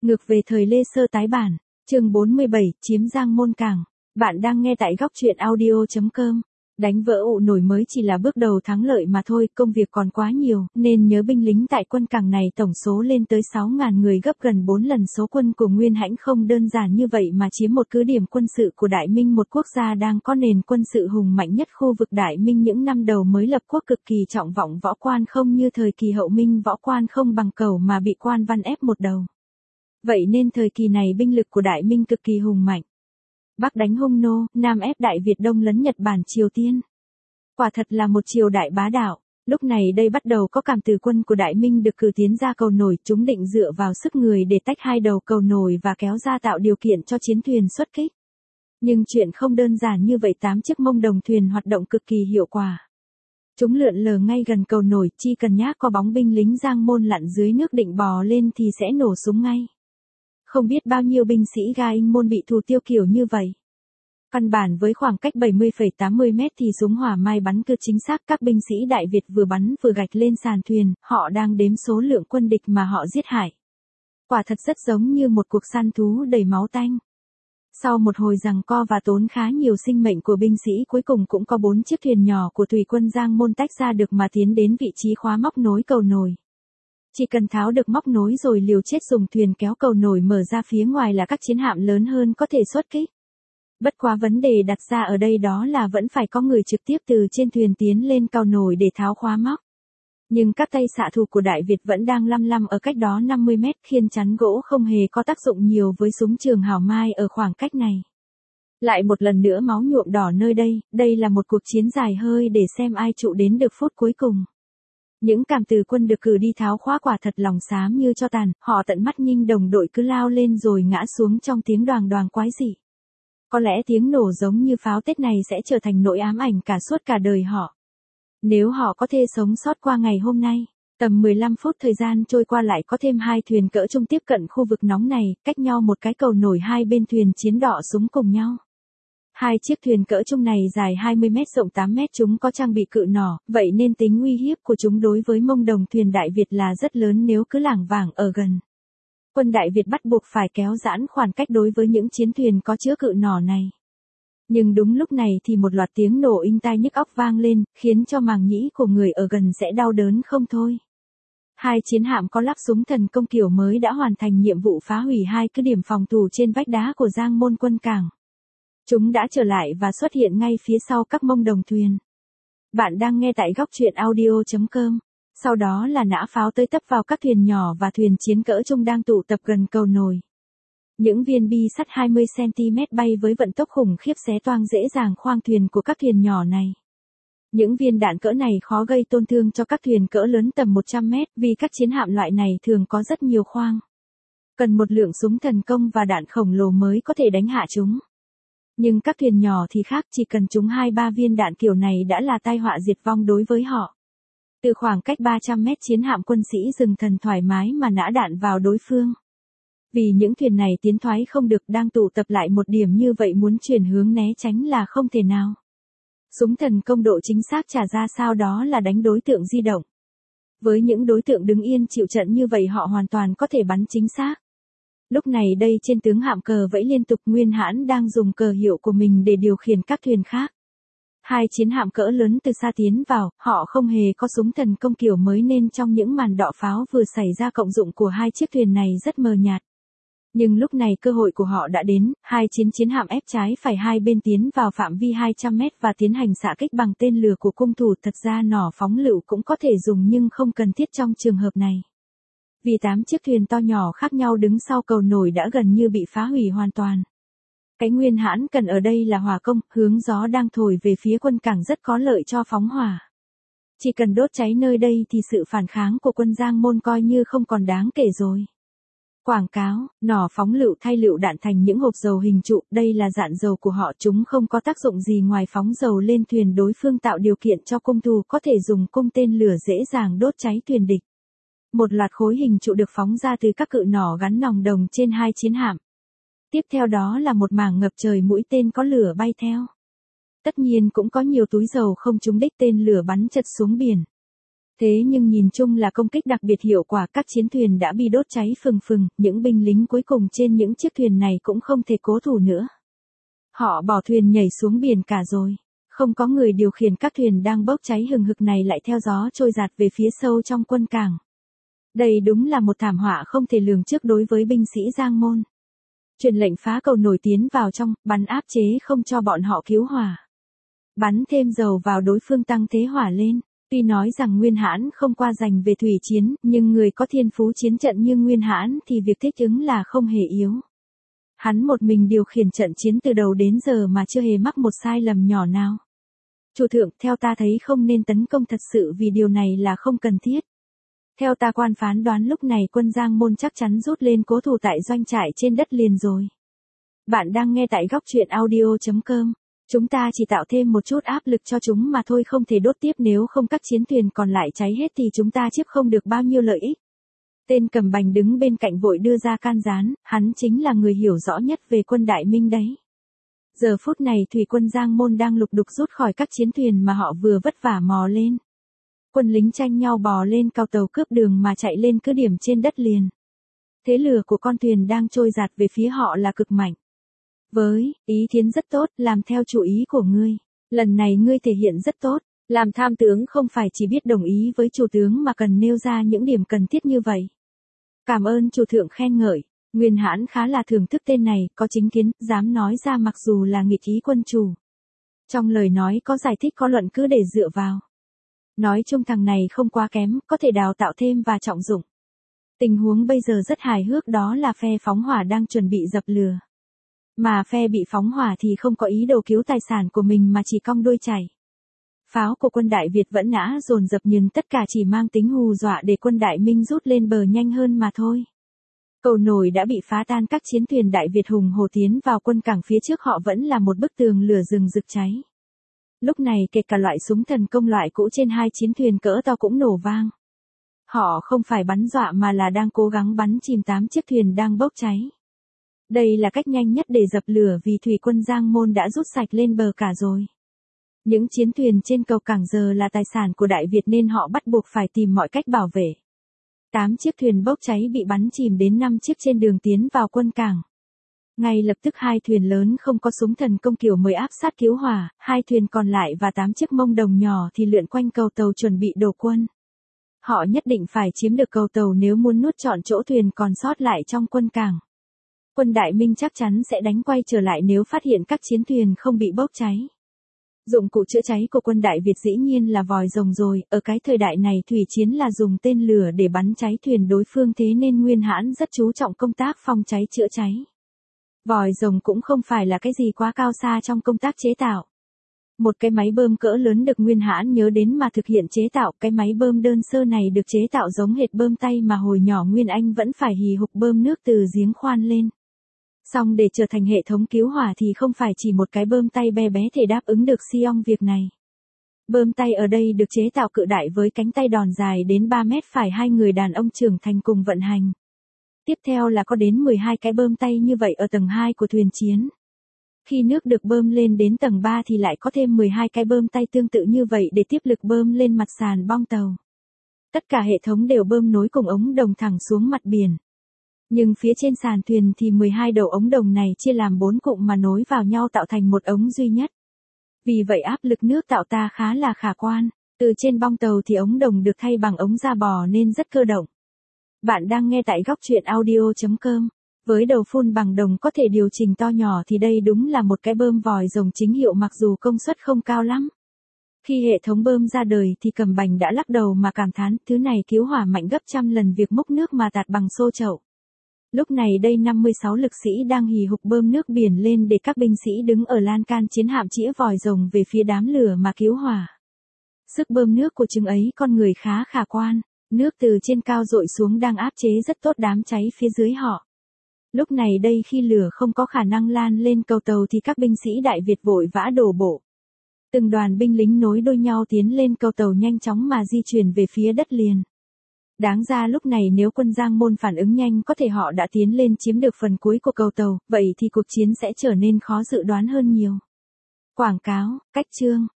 Ngược về thời Lê Sơ tái bản, chương 47, chiếm Giang Môn Cảng. Bạn đang nghe tại góc truyện audio.com. Đánh vỡ ụ nổi mới chỉ là bước đầu thắng lợi mà thôi, công việc còn quá nhiều, nên nhớ binh lính tại quân cảng này tổng số lên tới 6.000 người, gấp gần 4 lần số quân của Nguyên Hãnh. Không đơn giản như vậy mà chiếm một cứ điểm quân sự của Đại Minh, một quốc gia đang có nền quân sự hùng mạnh nhất khu vực. Đại Minh những năm đầu mới lập quốc cực kỳ trọng vọng võ quan, không như thời kỳ hậu Minh võ quan không bằng cẩu mà bị quan văn ép một đầu. Vậy nên thời kỳ này binh lực của Đại Minh cực kỳ hùng mạnh. Bắc đánh Hung Nô, Nam ép Đại Việt, Đông lấn Nhật Bản, Triều Tiên. Quả thật là một triều đại bá đạo. Lúc này đây bắt đầu có cảm từ quân của Đại Minh được cử tiến ra cầu nổi, chúng định dựa vào sức người để tách hai đầu cầu nổi và kéo ra, tạo điều kiện cho chiến thuyền xuất kích. Nhưng chuyện không đơn giản như vậy, 8 chiếc mông đồng thuyền hoạt động cực kỳ hiệu quả. Chúng lượn lờ ngay gần cầu nổi, chỉ cần nhác có bóng binh lính Giang Môn lặn dưới nước định bò lên thì sẽ nổ súng ngay. Không biết bao nhiêu binh sĩ Ga In Môn bị thủ tiêu kiểu như vậy. Căn bản với khoảng cách 70,80 mét thì súng hỏa mai bắn cực chính xác. Các binh sĩ Đại Việt vừa bắn vừa gạch lên sàn thuyền, họ đang đếm số lượng quân địch mà họ giết hại. Quả thật rất giống như một cuộc săn thú đầy máu tanh. Sau một hồi giằng co và tốn khá nhiều sinh mệnh của binh sĩ, cuối cùng cũng có 4 chiếc thuyền nhỏ của thủy quân Giang Môn tách ra được mà tiến đến vị trí khóa móc nối cầu nổi. Chỉ cần tháo được móc nối rồi liều chết dùng thuyền kéo cầu nổi mở ra phía ngoài là các chiến hạm lớn hơn có thể xuất kích. Bất quá vấn đề đặt ra ở đây đó là vẫn phải có người trực tiếp từ trên thuyền tiến lên cầu nổi để tháo khóa móc. Nhưng các tay xạ thủ của Đại Việt vẫn đang lăm ở cách đó 50 mét, khiên chắn gỗ không hề có tác dụng nhiều với súng trường hào mai ở khoảng cách này. Lại một lần nữa máu nhuộm đỏ nơi đây là một cuộc chiến dài hơi để xem ai trụ đến được phút cuối cùng. Những cảm từ quân được cử đi tháo khóa quả thật lòng xám như cho tàn, họ tận mắt nhìn đồng đội cứ lao lên rồi ngã xuống trong tiếng đoàng đoàng quái dị. Có lẽ tiếng nổ giống như pháo Tết này sẽ trở thành nỗi ám ảnh cả suốt cả đời họ. Nếu họ có thể sống sót qua ngày hôm nay, tầm 15 phút thời gian trôi qua lại có thêm 2 thuyền cỡ trung tiếp cận khu vực nóng này, cách nhau một cái cầu nổi, hai bên thuyền chiến đọ súng cùng nhau. 2 chiếc thuyền cỡ trung này dài 20 mét rộng 8 mét, chúng có trang bị cự nỏ, vậy nên tính uy hiếp của chúng đối với mông đồng thuyền Đại Việt là rất lớn nếu cứ lảng vảng ở gần. Quân Đại Việt bắt buộc phải kéo giãn khoảng cách đối với những chiến thuyền có chứa cự nỏ này. Nhưng đúng lúc này thì một loạt tiếng nổ inh tai nhức óc vang lên, khiến cho màng nhĩ của người ở gần sẽ đau đớn không thôi. 2 chiến hạm có lắp súng thần công kiểu mới đã hoàn thành nhiệm vụ phá hủy 2 cứ điểm phòng thủ trên vách đá của Giang Môn quân cảng. Chúng đã trở lại và xuất hiện ngay phía sau các mông đồng thuyền. Bạn đang nghe tại góc truyện audio.com. Sau đó là nã pháo tới tấp vào các thuyền nhỏ và thuyền chiến cỡ trung đang tụ tập gần cầu nổi. Những viên bi sắt 20cm bay với vận tốc khủng khiếp xé toang dễ dàng khoang thuyền của các thuyền nhỏ này. Những viên đạn cỡ này khó gây tổn thương cho các thuyền cỡ lớn tầm 100 mét vì các chiến hạm loại này thường có rất nhiều khoang. Cần một lượng súng thần công và đạn khổng lồ mới có thể đánh hạ chúng. Nhưng các thuyền nhỏ thì khác, chỉ cần trúng 2-3 viên đạn kiểu này đã là tai họa diệt vong đối với họ. Từ khoảng cách 300 mét chiến hạm quân sĩ dừng thần thoải mái mà nã đạn vào đối phương. Vì những thuyền này tiến thoái không được, đang tụ tập lại một điểm như vậy, muốn chuyển hướng né tránh là không thể nào. Súng thần công độ chính xác trả ra sao đó là đánh đối tượng di động. Với những đối tượng đứng yên chịu trận như vậy họ hoàn toàn có thể bắn chính xác. Lúc này đây trên tướng hạm cờ vẫy liên tục, Nguyên Hãn đang dùng cờ hiệu của mình để điều khiển các thuyền khác. 2 chiến hạm cỡ lớn từ xa tiến vào, họ không hề có súng thần công kiểu mới nên trong những màn đọ pháo vừa xảy ra cộng dụng của 2 chiếc thuyền này rất mờ nhạt. Nhưng lúc này cơ hội của họ đã đến, 2 chiến hạm ép trái phải hai bên tiến vào phạm vi 200 mét và tiến hành xạ kích bằng tên lửa của cung thủ. Thật ra nỏ phóng lựu cũng có thể dùng nhưng không cần thiết trong trường hợp này. Vì 8 chiếc thuyền to nhỏ khác nhau đứng sau cầu nổi đã gần như bị phá hủy hoàn toàn. Cái Nguyên Hãn cần ở đây là hỏa công, hướng gió đang thổi về phía quân cảng rất có lợi cho phóng hỏa. Chỉ cần đốt cháy nơi đây thì sự phản kháng của quân Giang Môn coi như không còn đáng kể rồi. Quảng cáo, nỏ phóng lựu thay lựu đạn thành những hộp dầu hình trụ, đây là dạn dầu của họ, chúng không có tác dụng gì ngoài phóng dầu lên thuyền đối phương, tạo điều kiện cho cung thủ có thể dùng cung tên lửa dễ dàng đốt cháy thuyền địch. Một loạt khối hình trụ được phóng ra từ các cự nỏ gắn nòng đồng trên 2 chiến hạm. Tiếp theo đó là một mảng ngập trời mũi tên có lửa bay theo. Tất nhiên cũng có nhiều túi dầu không trúng đích, tên lửa bắn chật xuống biển. Thế nhưng nhìn chung là công kích đặc biệt hiệu quả, các chiến thuyền đã bị đốt cháy phừng phừng, những binh lính cuối cùng trên những chiếc thuyền này cũng không thể cố thủ nữa. Họ bỏ thuyền nhảy xuống biển cả rồi. Không có người điều khiển các thuyền đang bốc cháy hừng hực này lại theo gió trôi dạt về phía sâu trong quân cảng. Đây đúng là một thảm họa không thể lường trước đối với binh sĩ Giang Môn. Truyền lệnh phá cầu nổi tiến vào trong, bắn áp chế không cho bọn họ cứu hỏa. Bắn thêm dầu vào đối phương tăng thế hỏa lên. Tuy nói rằng Nguyên Hãn không qua giành về thủy chiến, nhưng người có thiên phú chiến trận như Nguyên Hãn thì việc thích ứng là không hề yếu. Hắn một mình điều khiển trận chiến từ đầu đến giờ mà chưa hề mắc một sai lầm nhỏ nào. Chủ thượng, theo ta thấy không nên tấn công thật sự vì điều này là không cần thiết. Theo ta quan phán đoán lúc này quân Giang Môn chắc chắn rút lên cố thủ tại doanh trại trên đất liền rồi. Bạn đang nghe tại góc truyện audio.com. Chúng ta chỉ tạo thêm một chút áp lực cho chúng mà thôi, không thể đốt tiếp, nếu không các chiến thuyền còn lại cháy hết thì chúng ta chiếm không được bao nhiêu lợi ích. Tên cầm bành đứng bên cạnh vội đưa ra can gián, hắn chính là người hiểu rõ nhất về quân Đại Minh đấy. Giờ phút này thủy quân Giang Môn đang lục đục rút khỏi các chiến thuyền mà họ vừa vất vả mò lên. Quân lính tranh nhau bò lên cao tàu cướp đường mà chạy lên cứ điểm trên đất liền. Thế lửa của con thuyền đang trôi dạt về phía họ là cực mạnh. Với, ý Thiến rất tốt, làm theo chủ ý của ngươi. Lần này ngươi thể hiện rất tốt. Làm tham tướng không phải chỉ biết đồng ý với chủ tướng mà cần nêu ra những điểm cần thiết như vậy. Cảm ơn chủ thượng khen ngợi. Nguyên Hãn khá là thưởng thức tên này, có chính kiến, dám nói ra mặc dù là nghịch ý quân chủ. Trong lời nói có giải thích có luận cứ để dựa vào. Nói chung thằng này không quá kém, có thể đào tạo thêm và trọng dụng. Tình huống bây giờ rất hài hước, đó là phe phóng hỏa đang chuẩn bị dập lửa. Mà phe bị phóng hỏa thì không có ý đồ cứu tài sản của mình mà chỉ cong đuôi chạy. Pháo của quân Đại Việt vẫn nã dồn dập nhưng tất cả chỉ mang tính hù dọa để quân Đại Minh rút lên bờ nhanh hơn mà thôi. Cầu nổi đã bị phá tan, các chiến thuyền Đại Việt hùng hổ tiến vào quân cảng, phía trước họ vẫn là một bức tường lửa rừng rực cháy. Lúc này kể cả loại súng thần công loại cũ trên hai chiến thuyền cỡ to cũng nổ vang. Họ không phải bắn dọa mà là đang cố gắng bắn chìm 8 chiếc thuyền đang bốc cháy. Đây là cách nhanh nhất để dập lửa vì thủy quân Giang Môn đã rút sạch lên bờ cả rồi. Những chiến thuyền trên cầu cảng giờ là tài sản của Đại Việt nên họ bắt buộc phải tìm mọi cách bảo vệ. 8 chiếc thuyền bốc cháy bị bắn chìm đến 5 chiếc trên đường tiến vào quân cảng. Ngay lập tức hai thuyền lớn không có súng thần công kiểu mới áp sát cứu hỏa, hai thuyền còn lại và 8 chiếc mông đồng nhỏ thì lượn quanh cầu tàu chuẩn bị đổ quân. Họ nhất định phải chiếm được cầu tàu nếu muốn nuốt trọn chỗ thuyền còn sót lại trong quân cảng. Quân Đại Minh chắc chắn sẽ đánh quay trở lại nếu phát hiện các chiến thuyền không bị bốc cháy. Dụng cụ chữa cháy của quân Đại Việt dĩ nhiên là vòi rồng rồi, ở cái thời đại này thủy chiến là dùng tên lửa để bắn cháy thuyền đối phương, thế nên Nguyên Hãn rất chú trọng công tác phòng cháy chữa cháy. Vòi rồng cũng không phải là cái gì quá cao xa trong công tác chế tạo. Một cái máy bơm cỡ lớn được Nguyên Hãn nhớ đến mà thực hiện chế tạo, cái máy bơm đơn sơ này được chế tạo giống hệt bơm tay mà hồi nhỏ Nguyên Anh vẫn phải hì hục bơm nước từ giếng khoan lên. Song để trở thành hệ thống cứu hỏa thì không phải chỉ một cái bơm tay bé bé thể đáp ứng được siong việc này. Bơm tay ở đây được chế tạo cự đại với cánh tay đòn dài đến 3 mét, phải hai người đàn ông trưởng thành cùng vận hành. Tiếp theo là có đến 12 cái bơm tay như vậy ở tầng 2 của thuyền chiến. Khi nước được bơm lên đến tầng 3 thì lại có thêm 12 cái bơm tay tương tự như vậy để tiếp lực bơm lên mặt sàn bong tàu. Tất cả hệ thống đều bơm nối cùng ống đồng thẳng xuống mặt biển. Nhưng phía trên sàn thuyền thì 12 đầu ống đồng này chia làm 4 cụm mà nối vào nhau tạo thành một ống duy nhất. Vì vậy áp lực nước tạo ta khá là khả quan. Từ trên bong tàu thì ống đồng được thay bằng ống da bò nên rất cơ động. Bạn đang nghe tại góc truyện audio.com. Với đầu phun bằng đồng có thể điều chỉnh to nhỏ thì đây đúng là một cái bơm vòi rồng chính hiệu mặc dù công suất không cao lắm. Khi hệ thống bơm ra đời thì Cầm Bành đã lắc đầu mà cảm thán, thứ này cứu hỏa mạnh gấp trăm lần việc múc nước mà tạt bằng xô chậu. Lúc này đây 56 lực sĩ đang hì hục bơm nước biển lên để các binh sĩ đứng ở lan can chiến hạm chĩa vòi rồng về phía đám lửa mà cứu hỏa. Sức bơm nước của chứng ấy con người khá khả quan, nước từ trên cao dội xuống đang áp chế rất tốt đám cháy phía dưới họ. Lúc này đây khi lửa không có khả năng lan lên cầu tàu thì các binh sĩ Đại Việt vội vã đổ bộ. Từng đoàn binh lính nối đuôi nhau tiến lên cầu tàu nhanh chóng mà di chuyển về phía đất liền. Đáng ra lúc này nếu quân Giang Môn phản ứng nhanh có thể họ đã tiến lên chiếm được phần cuối của cầu tàu, vậy thì cuộc chiến sẽ trở nên khó dự đoán hơn nhiều. Quảng cáo, cách chương.